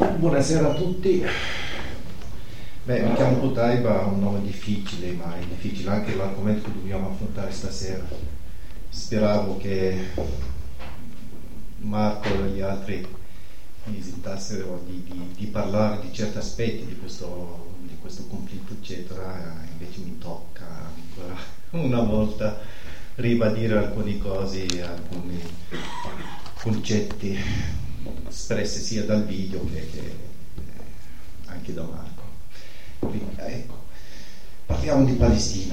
Buonasera a tutti. Mi chiamo Potaiba, un nome difficile, ma è difficile anche l'argomento che dobbiamo affrontare stasera. Speravo che Marco e gli altri esitassero di parlare di certi aspetti di questo conflitto, eccetera. Invece mi tocca ancora una volta ribadire alcune cose, alcuni concetti espressi sia dal video che anche da Marco. Quindi, ecco, parliamo di Palestina.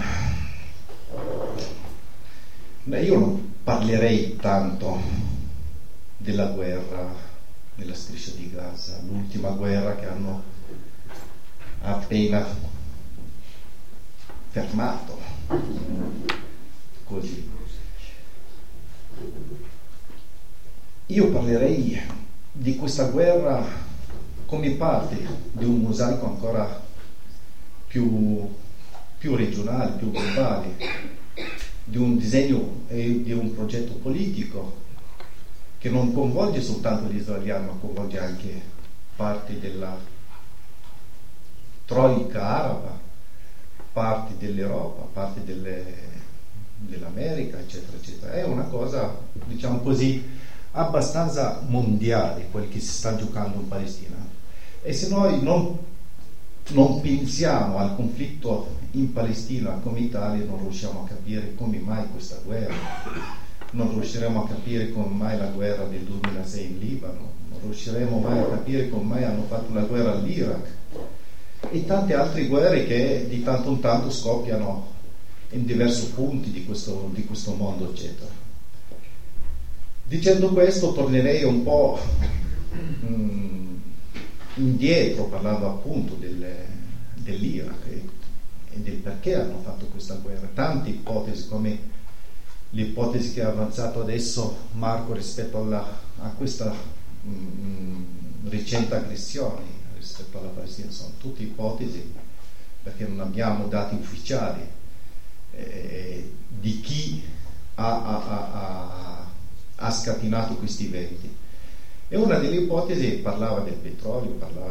Io non parlerei tanto della guerra nella striscia di Gaza, l'ultima guerra che hanno appena fermato, così. Io parlerei di questa guerra come parte di un mosaico ancora più regionale, più globale, di un disegno e di un progetto politico che non coinvolge soltanto gli israeliani, ma coinvolge anche parte della troica araba, parte dell'Europa, parte dell'America, eccetera, eccetera. È una cosa, diciamo così, abbastanza mondiale quel che si sta giocando in Palestina. E se noi non pensiamo al conflitto in Palestina come Italia, non riusciamo a capire come mai questa guerra, non riusciremo a capire come mai la guerra del 2006 in Libano, non riusciremo mai a capire come mai hanno fatto una guerra all'Iraq e tante altre guerre che di tanto in tanto scoppiano in diversi punti di questo mondo, eccetera. Dicendo questo, tornerei un po' indietro, parlando appunto dell'Iraq e del perché hanno fatto questa guerra. Tante ipotesi, come l'ipotesi che ha avanzato adesso Marco rispetto a questa recente aggressione rispetto alla Palestina, sono tutte ipotesi, perché non abbiamo dati ufficiali di chi ha scatenato questi eventi. E una delle ipotesi parlava del petrolio, parlava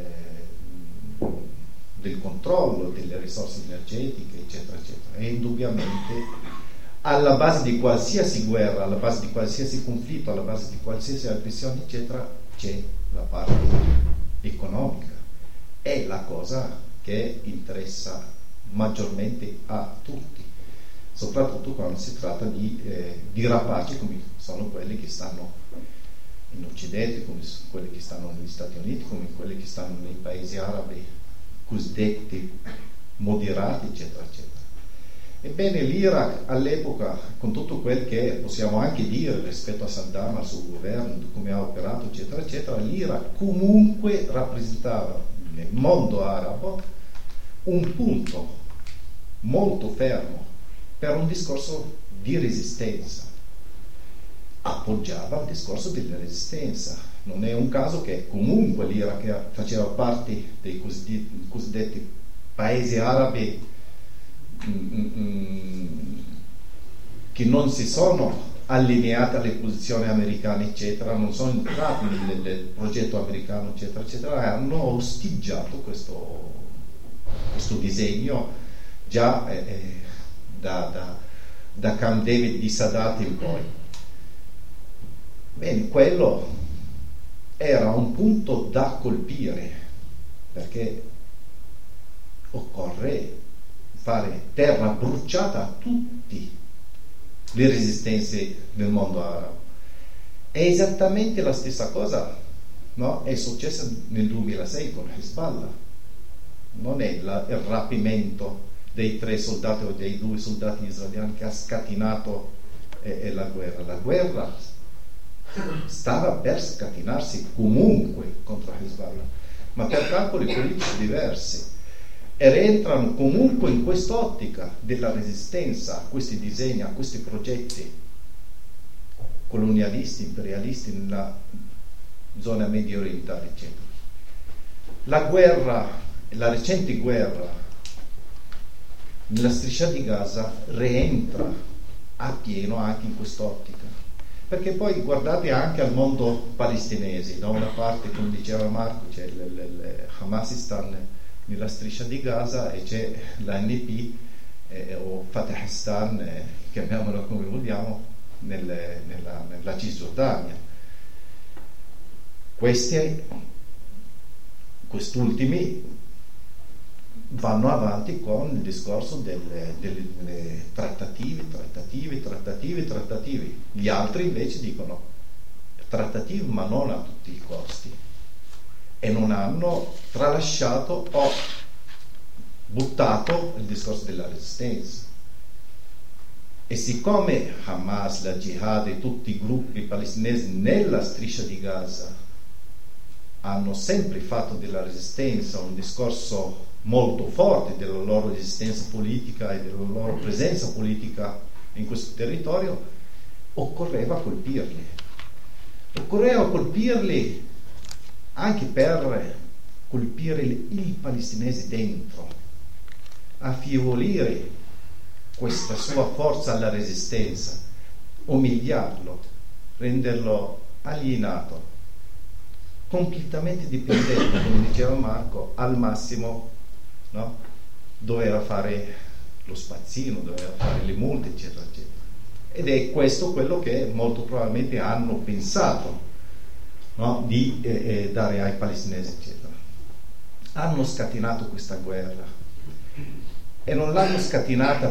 del controllo delle risorse energetiche, eccetera, eccetera. E indubbiamente alla base di qualsiasi guerra, alla base di qualsiasi conflitto, alla base di qualsiasi aggressione, eccetera, c'è la parte economica. È la cosa che interessa maggiormente a tutti, soprattutto quando si tratta di rapaci come sono quelli che stanno in Occidente, come quelli che stanno negli Stati Uniti, come quelli che stanno nei paesi arabi cosiddetti moderati, eccetera, eccetera. Ebbene, l'Iraq all'epoca, con tutto quel che possiamo anche dire rispetto a Saddam, al suo governo, come ha operato, eccetera, eccetera, l'Iraq comunque rappresentava nel mondo arabo un punto molto fermo per un discorso di resistenza. Appoggiava il discorso della resistenza. Non è un caso che comunque l'Iraq faceva parte dei cosiddetti paesi arabi che non si sono allineati alle posizioni americane, eccetera, non sono entrati nel progetto americano, eccetera, eccetera, hanno osteggiato questo disegno già da Camp David di Sadat in poi. Bene, quello era un punto da colpire, perché occorre fare terra bruciata a tutte le resistenze nel mondo arabo. È esattamente la stessa cosa, no? È successa nel 2006 con Hezbollah. Non è il rapimento dei 3 soldati o dei 2 soldati israeliani che ha scatenato la guerra. La guerra stava per scatenarsi comunque contro Hezbollah, ma per calcoli politici diversi, e rientrano comunque in quest'ottica della resistenza a questi disegni, a questi progetti colonialisti, imperialisti nella zona medio orientale, eccetera. La guerra, la recente guerra nella striscia di Gaza rientra a pieno anche in quest'ottica, Perché poi guardate anche al mondo palestinese, da una parte, come diceva Marco, c'è il Hamasistan nella striscia di Gaza e c'è l'ANP o Fatahistan, chiamiamolo come vogliamo, nella Cisgiordania. Quest'ultimi vanno avanti con il discorso delle trattative. Gli altri invece dicono trattative ma non a tutti i costi, e non hanno tralasciato o buttato il discorso della resistenza. E siccome Hamas, la Jihad e tutti i gruppi palestinesi nella striscia di Gaza hanno sempre fatto della resistenza un discorso molto forte della loro esistenza politica e della loro presenza politica in questo territorio, occorreva colpirli anche per colpire i palestinesi dentro, affievolire questa sua forza alla resistenza, umiliarlo, renderlo alienato, completamente dipendente, come diceva Marco, al massimo, no? Doveva fare lo spazzino, doveva fare le multe, eccetera, eccetera. Ed è questo quello che molto probabilmente hanno pensato, no? Di dare ai palestinesi, eccetera. Hanno scatenato questa guerra e non l'hanno scatenata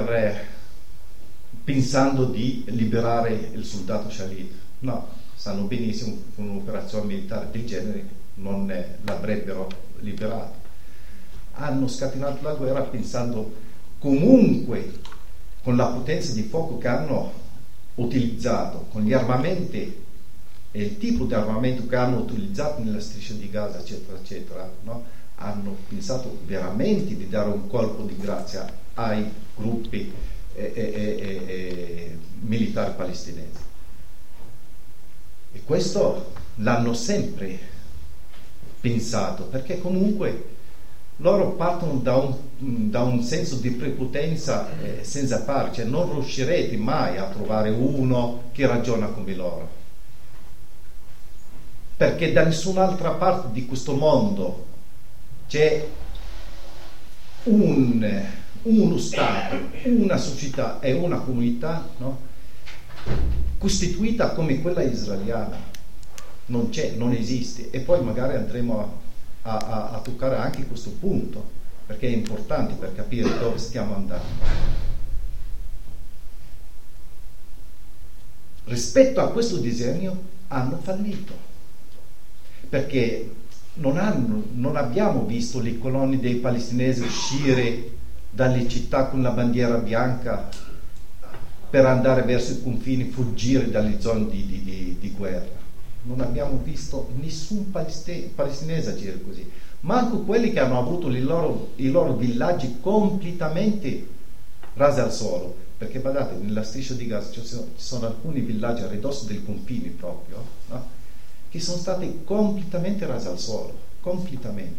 pensando di liberare il soldato Shalit. No, sanno benissimo che un'operazione militare del genere non l'avrebbero liberato. Hanno scatenato la guerra pensando comunque, con la potenza di fuoco che hanno utilizzato, con gli armamenti e il tipo di armamento che hanno utilizzato nella striscia di Gaza, eccetera, eccetera, no? Hanno pensato veramente di dare un colpo di grazia ai gruppi militari palestinesi. E questo l'hanno sempre pensato, perché comunque loro partono da un senso di prepotenza senza pari, cioè non riuscirete mai a trovare uno che ragiona come loro, perché da nessun'altra parte di questo mondo c'è uno Stato, una società e una comunità, no? Costituita come quella israeliana. Non c'è, non esiste. E poi magari andremo a toccare anche questo punto, perché è importante per capire dove stiamo andando. Rispetto a questo disegno hanno fallito, perché non abbiamo visto le colonne dei palestinesi uscire dalle città con la bandiera bianca per andare verso i confini, fuggire dalle zone di guerra. Non abbiamo visto nessun palestinese agire così, manco quelli che hanno avuto i loro villaggi completamente rasi al suolo, perché badate, nella striscia di Gaza ci sono alcuni villaggi a ridosso del confine proprio, no? Che sono stati completamente rasi al suolo, completamente.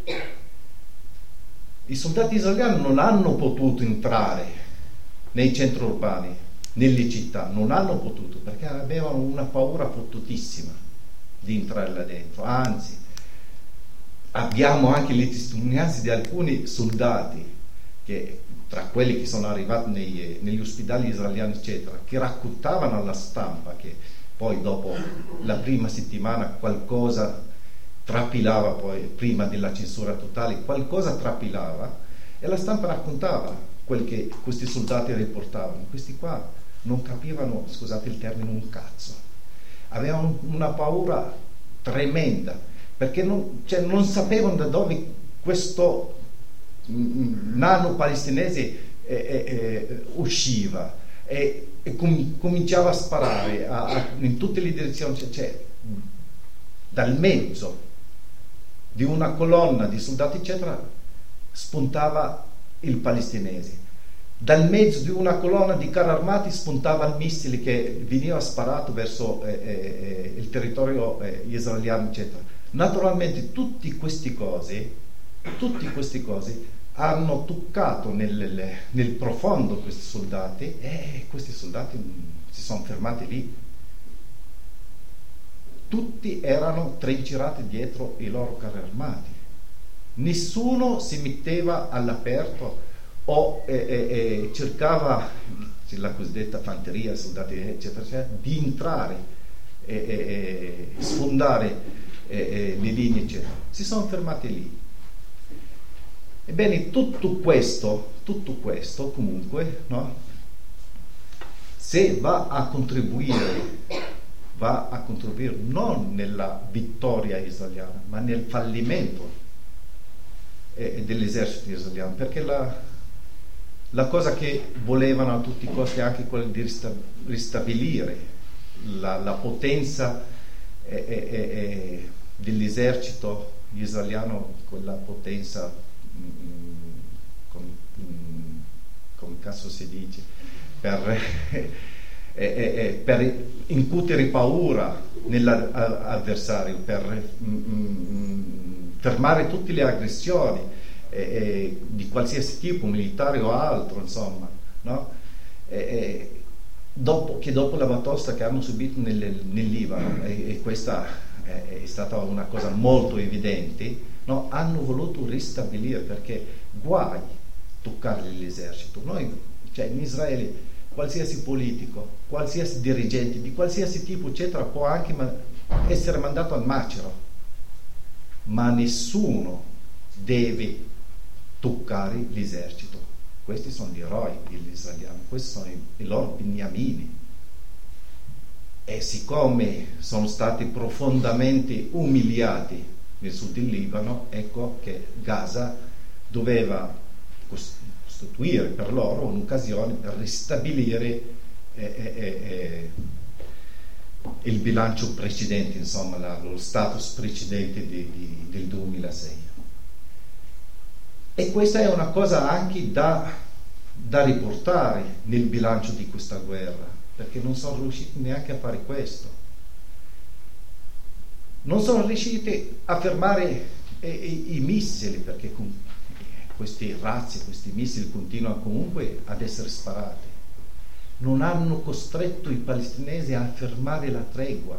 I soldati israeliani non hanno potuto entrare nei centri urbani, nelle città, non hanno potuto, perché avevano una paura fottutissima di entrare là dentro. Anzi, abbiamo anche le testimonianze di alcuni soldati, che tra quelli che sono arrivati negli ospedali israeliani, eccetera, che raccontavano alla stampa che poi dopo la prima settimana qualcosa trapilava, poi prima della censura totale qualcosa trapilava, e la stampa raccontava quel che questi soldati riportavano. Questi qua non capivano, scusate il termine, un cazzo, avevano una paura tremenda, perché non sapevano da dove questo nano palestinese usciva e cominciava a sparare in tutte le direzioni, cioè dal mezzo di una colonna di soldati eccetera spuntava il palestinese, dal mezzo di una colonna di carri armati spuntava il missile che veniva sparato verso il territorio israeliano, eccetera. Naturalmente tutte queste cose hanno toccato nel profondo questi soldati, e questi soldati si sono fermati lì, tutti erano trincirati dietro i loro carri armati. Nessuno si metteva all'aperto o cercava la cosiddetta fanteria, soldati eccetera, eccetera, di entrare sfondare le linee eccetera. Si sono fermati lì. Ebbene, tutto questo comunque, no? Se va a contribuire non nella vittoria israeliana, ma nel fallimento dell'esercito israeliano, perché la cosa che volevano a tutti i costi è anche quella di ristabilire la potenza dell'esercito israeliano, quella potenza, come cazzo si dice, per incutere paura nell'avversario, per fermare tutte le aggressioni di qualsiasi tipo, militare o altro, insomma, no? Dopo la batosta che hanno subito nel Libano, e questa è stata una cosa molto evidente, no? Hanno voluto ristabilire, perché guai toccare l'esercito. Cioè in Israele qualsiasi politico, qualsiasi dirigente di qualsiasi tipo eccetera può anche essere mandato al macero, ma nessuno deve toccare l'esercito. Questi sono gli eroi degli israeliani, questi sono i loro beniamini, e siccome sono stati profondamente umiliati nel sud del Libano, ecco che Gaza doveva costituire per loro un'occasione per ristabilire il bilancio precedente, insomma lo status precedente del 2006. E questa è una cosa anche da riportare nel bilancio di questa guerra, perché non sono riusciti neanche a fare questo. Non sono riusciti a fermare i missili, perché questi razzi, questi missili continuano comunque ad essere sparati. Non hanno costretto i palestinesi a fermare la tregua.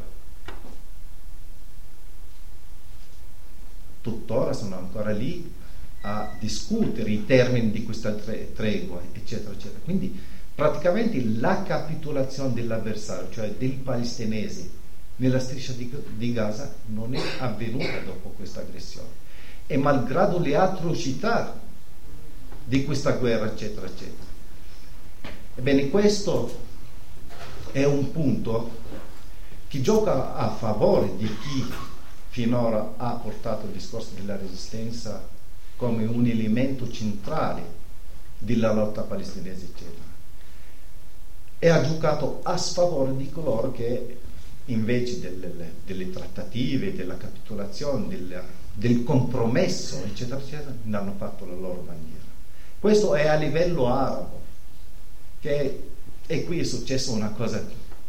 Tuttora sono ancora lì a discutere i termini di questa tregua, eccetera, eccetera. Quindi praticamente la capitolazione dell'avversario, cioè del palestinese, nella striscia di Gaza non è avvenuta dopo questa aggressione. E malgrado le atrocità di questa guerra, eccetera, eccetera. Ebbene, questo è un punto che gioca a favore di chi finora ha portato il discorso della resistenza come un elemento centrale della lotta palestinese, eccetera, e ha giocato a sfavore di coloro che invece delle trattative, della capitolazione, del compromesso, eccetera, eccetera, ne hanno fatto la loro bandiera. Questo è a livello arabo, e qui è successa una cosa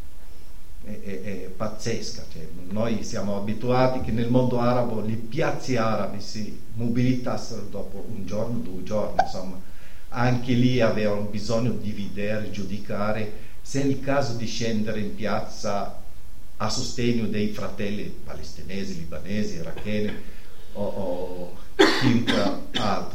pazzesca. Cioè, noi siamo abituati che nel mondo arabo le piazze arabe si mobilitassero dopo un giorno, 2 giorni, insomma, anche lì avevano bisogno di vedere, giudicare se è il caso di scendere in piazza a sostegno dei fratelli palestinesi, libanesi, iracheni o chiunque altro.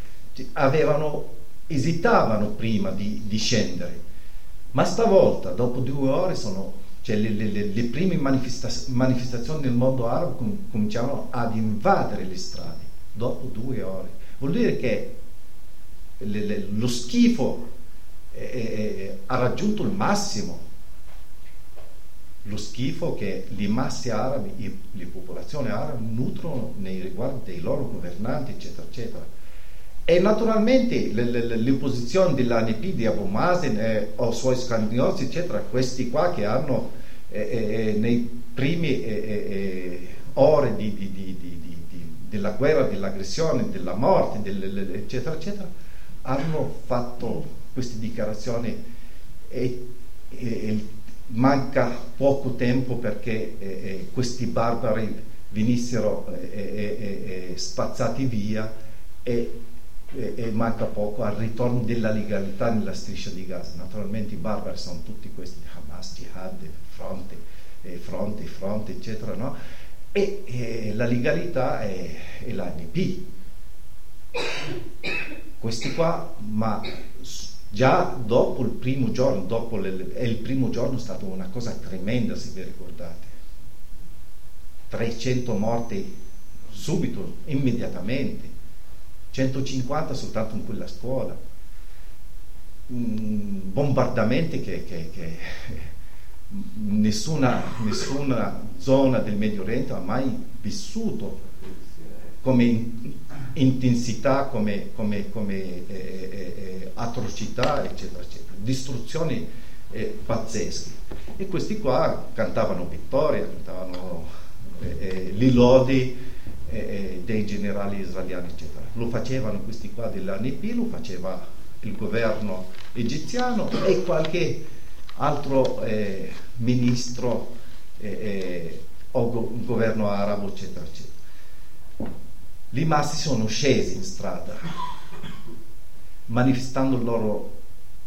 Esitavano prima di scendere, ma stavolta dopo 2 ore le prime manifestazioni nel mondo arabo cominciavano ad invadere le strade dopo 2 ore. Vuol dire che lo schifo ha raggiunto il massimo, lo schifo che le masse arabe, le popolazioni arabe nutrono nei riguardi dei loro governanti, eccetera, eccetera. E naturalmente le posizioni dell'ANP di Abu Mazen o suoi scandinosi, eccetera, questi qua che hanno nei primi ore della guerra, dell'aggressione, della morte, eccetera, eccetera, hanno fatto queste dichiarazioni e manca poco tempo perché questi barbari venissero spazzati via e manca poco al ritorno della legalità nella striscia di Gaza. Naturalmente i barbari sono tutti questi Hamas, Jihad, Fronte, fronte, eccetera, no? E la legalità è l'ANP. Questi qua, ma già dopo il primo giorno, il primo giorno è stata una cosa tremenda, se vi ricordate. 300 morti subito, immediatamente, 150 soltanto in quella scuola, bombardamenti che nessuna zona del Medio Oriente ha mai vissuto come intensità, come atrocità, eccetera, eccetera, distruzioni pazzesche. E questi qua cantavano vittoria, cantavano le lodi dei generali israeliani, eccetera. Lo facevano questi qua dell'ANP, lo faceva il governo egiziano e qualche altro ministro o governo arabo, eccetera, eccetera. I massi sono scesi in strada manifestando il loro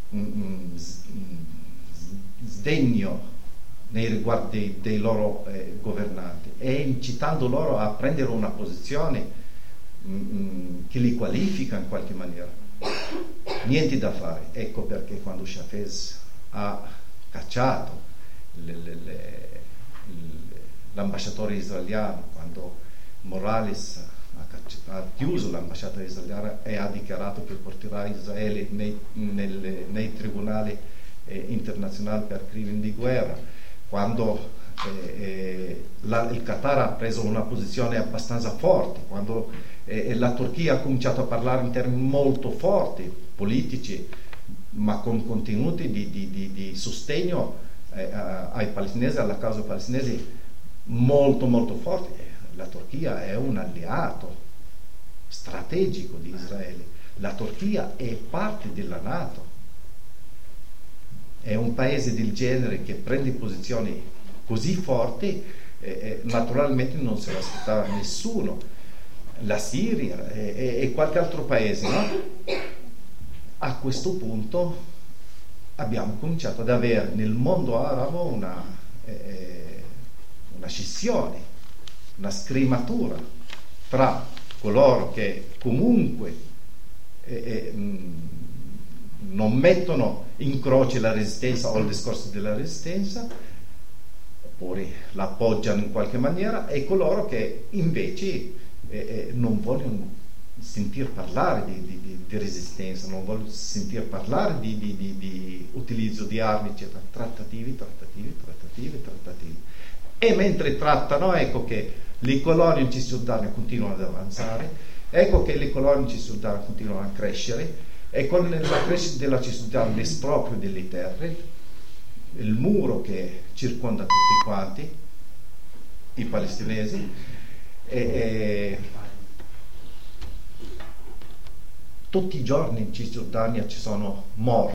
sdegno nei riguardi dei loro governanti e incitando loro a prendere una posizione che li qualifica in qualche maniera. Niente da fare. Ecco perché quando Chavez ha cacciato l'ambasciatore israeliano, quando Morales ha chiuso l'ambasciata israeliana e ha dichiarato che porterà Israele nei tribunali internazionali per crimini di guerra, quando il Qatar ha preso una posizione abbastanza forte, quando la Turchia ha cominciato a parlare in termini molto forti, politici, ma con contenuti di sostegno ai palestinesi, alla causa palestinese molto molto forti. La Turchia è un alleato strategico di Israele, la Turchia è parte della NATO, è un paese del genere che prende posizioni così forti, naturalmente non se l'aspettava nessuno. La Siria e qualche altro paese, no? A questo punto abbiamo cominciato ad avere nel mondo arabo una scissione, una scrematura tra coloro che comunque non mettono in croce la resistenza o il discorso della resistenza, oppure la appoggiano in qualche maniera, e coloro che invece non vogliono sentir parlare di resistenza, non vogliono sentir parlare di utilizzo di armi, eccetera. Trattative. E mentre trattano, ecco che le colonie in Cisgiordania continuano ad avanzare, ecco che le colonie in Cisgiordania continuano a crescere, e con la crescita della Cisgiordania l'esproprio delle terre, il muro che circonda tutti quanti i palestinesi, tutti i giorni in Cisgiordania ci sono morti